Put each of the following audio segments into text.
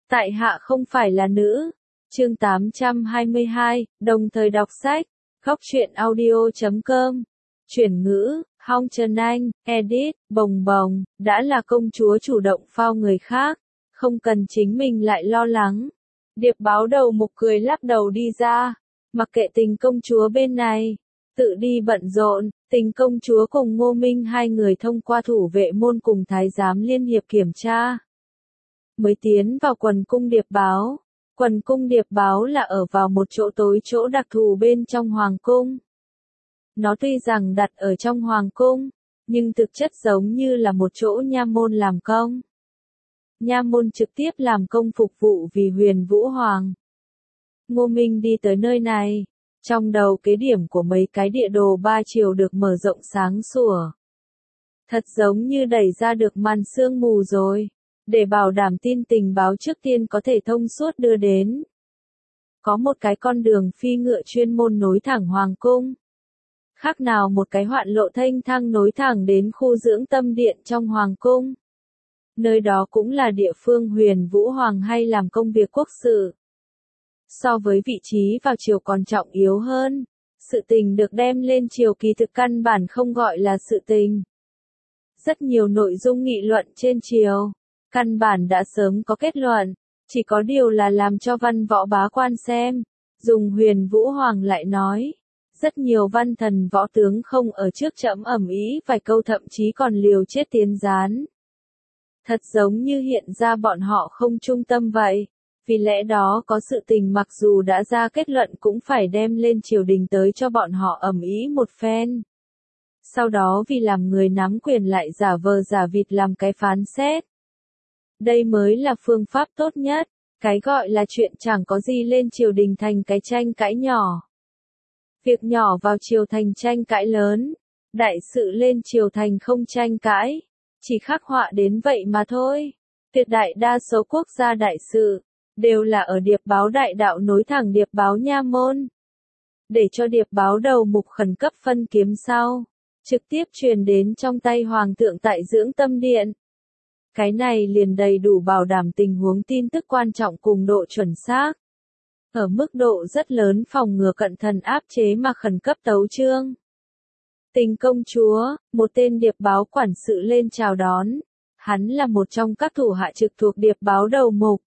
Tại hạ không phải là nữ. Chương 822, đồng thời đọc sách. Góc truyện audio.com. Chuyển ngữ, Hong Trần Anh, edit, bồng bồng, đã là công chúa chủ động phao người khác, không cần chính mình lại lo lắng. Điệp báo đầu mục cười lắc đầu đi ra, mặc kệ Tình công chúa bên này, tự đi bận rộn. Tình công chúa cùng Ngô Minh hai người thông qua thủ vệ môn cùng thái giám liên hiệp kiểm tra, mới tiến vào quần cung điệp báo. Quần cung điệp báo là ở vào một chỗ tối chỗ đặc thù bên trong hoàng cung. Nó tuy rằng đặt ở trong hoàng cung, nhưng thực chất giống như là một chỗ nha môn làm công. Nha môn trực tiếp làm công phục vụ vì Huyền Vũ Hoàng. Ngô Minh đi tới nơi này, trong đầu kế điểm của mấy cái địa đồ ba chiều được mở rộng sáng sủa. Thật giống như đẩy ra được màn sương mù rồi, để bảo đảm tin tình báo trước tiên có thể thông suốt đưa đến. Có một cái con đường phi ngựa chuyên môn nối thẳng hoàng cung. Khác nào một cái hoạn lộ thênh thang nối thẳng đến khu dưỡng tâm điện trong hoàng cung. Nơi đó cũng là địa phương Huyền Vũ Hoàng hay làm công việc quốc sự. So với vị trí vào triều còn trọng yếu hơn, sự tình được đem lên triều kỳ thực căn bản không gọi là sự tình. Rất nhiều nội dung nghị luận trên triều, căn bản đã sớm có kết luận, chỉ có điều là làm cho văn võ bá quan xem. Dùng Huyền Vũ Hoàng lại nói, rất nhiều văn thần võ tướng không ở trước trẫm ầm ĩ vài câu, thậm chí còn liều chết tiến gián. Thật giống như hiện ra bọn họ không trung tâm vậy. Vì lẽ đó có sự tình mặc dù đã ra kết luận cũng phải đem lên triều đình tới cho bọn họ ầm ĩ một phen. Sau đó vì làm người nắm quyền lại giả vờ giả vịt làm cái phán xét. Đây mới là phương pháp tốt nhất. Cái gọi là chuyện chẳng có gì lên triều đình thành cái tranh cãi nhỏ. Việc nhỏ vào triều thành tranh cãi lớn. Đại sự lên triều thành không tranh cãi. Chỉ khắc họa đến vậy mà thôi. Tuyệt đại đa số quốc gia đại sự đều là ở điệp báo đại đạo nối thẳng điệp báo nha môn. Để cho điệp báo đầu mục khẩn cấp phân kiếm sau, trực tiếp truyền đến trong tay hoàng thượng tại dưỡng tâm điện. Cái này liền đầy đủ bảo đảm tình huống tin tức quan trọng cùng độ chuẩn xác. Ở mức độ rất lớn phòng ngừa cận thần áp chế mà khẩn cấp tấu chương. Tình công chúa, một tên điệp báo quản sự lên chào đón. Hắn là một trong các thủ hạ trực thuộc điệp báo đầu mục.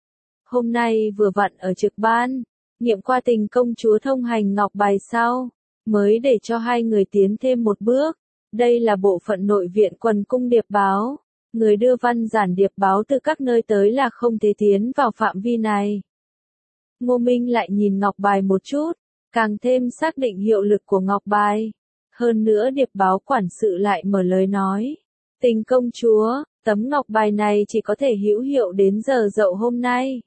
Hôm nay vừa vặn ở trực ban, nghiệm qua Tình công chúa thông hành ngọc bài sau, mới để cho hai người tiến thêm một bước. Đây là bộ phận nội viện quần cung điệp báo, người đưa văn giản điệp báo từ các nơi tới là không thể tiến vào phạm vi này. Ngô Minh lại nhìn ngọc bài một chút, càng thêm xác định hiệu lực của ngọc bài. Hơn nữa điệp báo quản sự lại mở lời nói, Tình công chúa, tấm ngọc bài này chỉ có thể hữu hiệu đến giờ dậu hôm nay.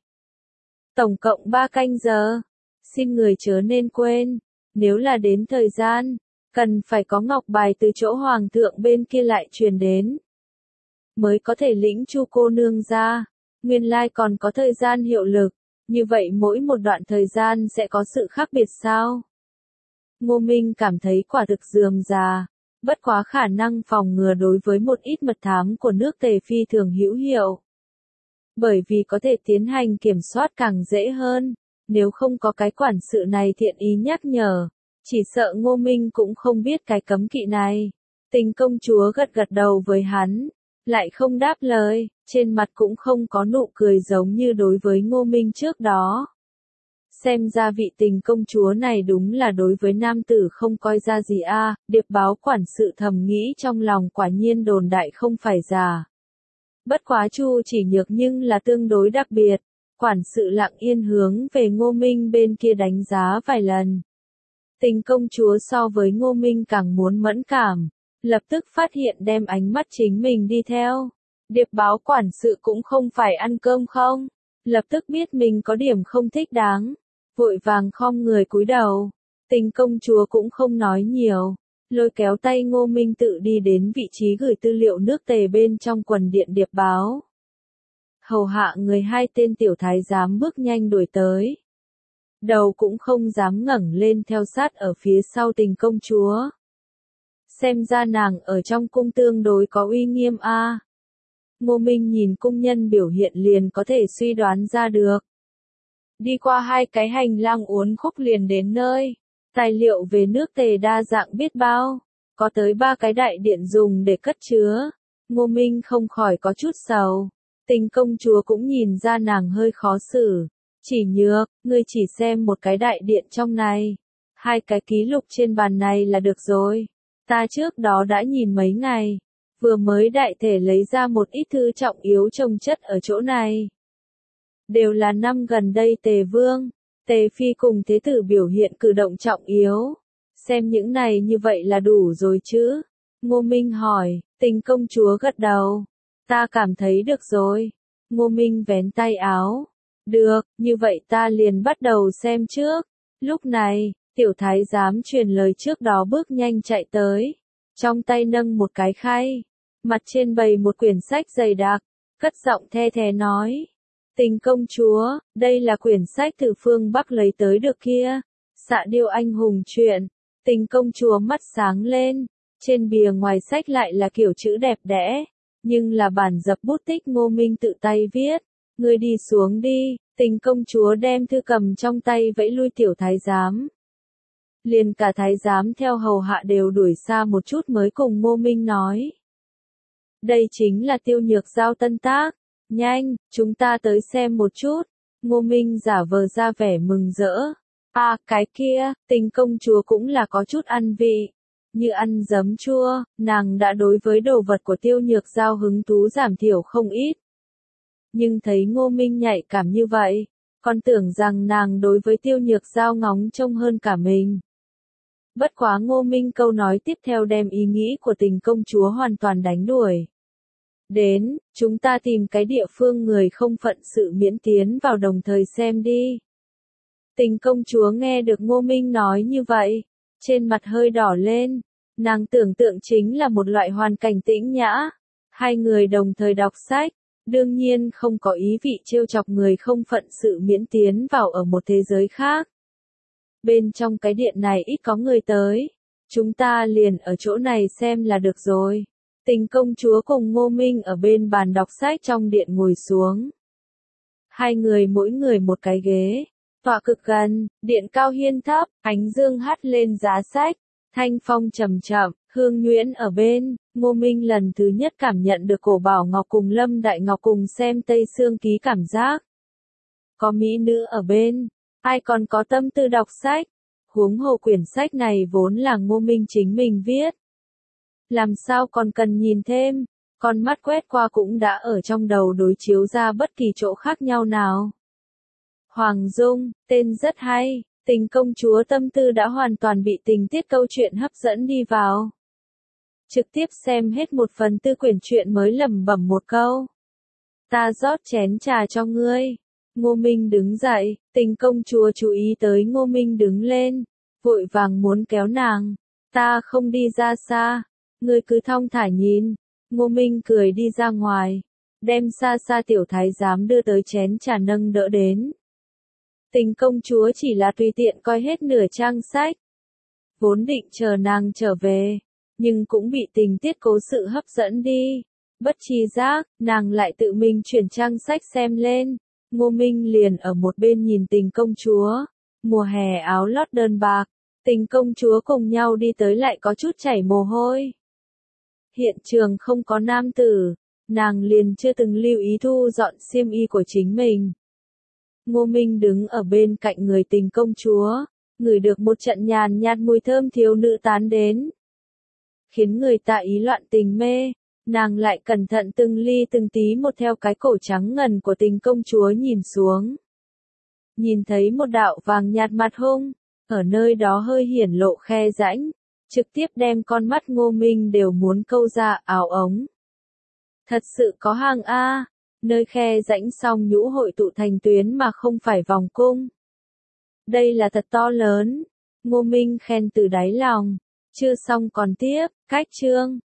Tổng cộng 3 canh giờ. Xin người chớ nên quên, nếu là đến thời gian, cần phải có ngọc bài từ chỗ hoàng thượng bên kia lại truyền đến. Mới có thể lĩnh Chu cô nương ra, nguyên lai còn có thời gian hiệu lực, như vậy mỗi một đoạn thời gian sẽ có sự khác biệt sao? Ngô Minh cảm thấy quả thực rườm rà, bất quá khả năng phòng ngừa đối với một ít mật thám của nước Tề phi thường hữu hiệu. Bởi vì có thể tiến hành kiểm soát càng dễ hơn, nếu không có cái quản sự này thiện ý nhắc nhở, chỉ sợ Ngô Minh cũng không biết cái cấm kỵ này. Tình công chúa gật gật đầu với hắn, lại không đáp lời, trên mặt cũng không có nụ cười giống như đối với Ngô Minh trước đó. Xem ra vị Tình công chúa này đúng là đối với nam tử không coi ra gì a. Điệp báo quản sự thầm nghĩ trong lòng, quả nhiên đồn đại không phải giả. Bất quá Chu Chỉ Nhược nhưng là tương đối đặc biệt, quản sự lặng yên hướng về Ngô Minh bên kia đánh giá vài lần. Tình công chúa so với Ngô Minh càng muốn mẫn cảm, lập tức phát hiện đem ánh mắt chính mình đi theo. Điệp báo quản sự cũng không phải ăn cơm không, lập tức biết mình có điểm không thích đáng, vội vàng khom người cúi đầu. Tình công chúa cũng không nói nhiều, lôi kéo tay Ngô Minh tự đi đến vị trí gửi tư liệu nước Tề bên trong quần điện điệp báo. Hầu hạ người hai tên tiểu thái giám bước nhanh đuổi tới. Đầu cũng không dám ngẩng lên theo sát ở phía sau Tình công chúa. Xem ra nàng ở trong cung tương đối có uy nghiêm a. Ngô Minh nhìn cung nhân biểu hiện liền có thể suy đoán ra được. Đi qua 2 cái hành lang uốn khúc liền đến nơi. Tài liệu về nước Tề đa dạng biết bao. Có tới 3 cái đại điện dùng để cất chứa. Ngô Minh không khỏi có chút sầu. Tình công chúa cũng nhìn ra nàng hơi khó xử. Chỉ nhược, ngươi chỉ xem một cái đại điện trong này. 2 cái ký lục trên bàn này là được rồi. Ta trước đó đã nhìn mấy ngày. Vừa mới đại thể lấy ra một ít thư trọng yếu chồng chất ở chỗ này. Đều là năm gần đây Tề Vương, Tề Phi cùng Thế tử biểu hiện cử động trọng yếu. Xem những này như vậy là đủ rồi chứ? Ngô Minh hỏi, Tình công chúa gật đầu. Ta cảm thấy được rồi. Ngô Minh vén tay áo. Được, như vậy ta liền bắt đầu xem trước. Lúc này, tiểu thái giám truyền lời trước đó bước nhanh chạy tới. Trong tay nâng một cái khay. Mặt trên bày một quyển sách dày đặc. Cất giọng the thé nói. Tình công chúa, đây là quyển sách từ phương Bắc lấy tới được kia. Xạ điêu anh hùng truyện. Tình công chúa mắt sáng lên. Trên bìa ngoài sách lại là kiểu chữ đẹp đẽ. Nhưng là bản dập bút tích Ngô Minh tự tay viết. Ngươi đi xuống đi. Tình công chúa đem thư cầm trong tay vẫy lui tiểu thái giám. Liền cả thái giám theo hầu hạ đều đuổi xa một chút mới cùng Ngô Minh nói. Đây chính là Tiêu Nhược Giao tân tác. Nhanh, chúng ta tới xem một chút. Ngô Minh giả vờ ra vẻ mừng rỡ. À, cái kia, Tình công chúa cũng là có chút ăn vị. Như ăn giấm chua, nàng đã đối với đồ vật của Tiêu Nhược Giao hứng thú giảm thiểu không ít. Nhưng thấy Ngô Minh nhạy cảm như vậy, còn tưởng rằng nàng đối với Tiêu Nhược Giao ngóng trông hơn cả mình. Bất quá Ngô Minh câu nói tiếp theo đem ý nghĩ của Tình công chúa hoàn toàn đánh đuổi. Đến, chúng ta tìm cái địa phương người không phận sự miễn tiến vào đồng thời xem đi. Tình công chúa nghe được Ngô Minh nói như vậy, trên mặt hơi đỏ lên, nàng tưởng tượng chính là một loại hoàn cảnh tĩnh nhã. 2 người đồng thời đọc sách, đương nhiên không có ý vị trêu chọc người không phận sự miễn tiến vào ở một thế giới khác. Bên trong cái điện này ít có người tới, chúng ta liền ở chỗ này xem là được rồi. Tình công chúa cùng Ngô Minh ở bên bàn đọc sách trong điện ngồi xuống. 2 người mỗi người một cái ghế, tọa cực gần, điện cao hiên thấp, ánh dương hắt lên giá sách, thanh phong chậm chậm, hương nhuyễn ở bên. Ngô Minh lần thứ nhất cảm nhận được Cổ Bảo Ngọc cùng Lâm Đại Ngọc cùng xem Tây Sương Ký cảm giác. Có mỹ nữ ở bên, ai còn có tâm tư đọc sách, huống hồ quyển sách này vốn là Ngô Minh chính mình viết. Làm sao còn cần nhìn thêm, con mắt quét qua cũng đã ở trong đầu đối chiếu ra bất kỳ chỗ khác nhau nào. Hoàng Dung, tên rất hay, Tình công chúa tâm tư đã hoàn toàn bị tình tiết câu chuyện hấp dẫn đi vào. Trực tiếp xem hết 1/4 quyển truyện mới lẩm bẩm một câu. Ta rót chén trà cho ngươi. Ngô Minh đứng dậy, Tình công chúa chú ý tới Ngô Minh đứng lên, vội vàng muốn kéo nàng. Ta không đi ra xa, ngươi cứ thong thả nhìn. Ngô Minh cười đi ra ngoài, đem xa xa tiểu thái giám đưa tới chén trà nâng đỡ đến. Tình công chúa chỉ là tùy tiện coi hết nửa trang sách. Vốn định chờ nàng trở về, nhưng cũng bị tình tiết cố sự hấp dẫn đi. Bất tri giác, nàng lại tự mình chuyển trang sách xem lên. Ngô Minh liền ở một bên nhìn Tình công chúa. Mùa hè áo lót đơn bạc, Tình công chúa cùng nhau đi tới lại có chút chảy mồ hôi. Hiện trường không có nam tử, nàng liền chưa từng lưu ý thu dọn xiêm y của chính mình. Ngô Minh đứng ở bên cạnh người Tình công chúa, ngửi được một trận nhàn nhạt mùi thơm thiếu nữ tán đến. Khiến người ta ý loạn tình mê, nàng lại cẩn thận từng ly từng tí một theo cái cổ trắng ngần của Tình công chúa nhìn xuống. Nhìn thấy một đạo vàng nhạt mặt hung, ở nơi đó hơi hiển lộ khe rãnh, trực tiếp đem con mắt Ngô Minh đều muốn câu ra áo ống. Thật sự có hàng A, nơi khe rãnh song nhũ hội tụ thành tuyến mà không phải vòng cung. Đây là thật to lớn, Ngô Minh khen từ đáy lòng, chưa xong còn tiếp, cách chương.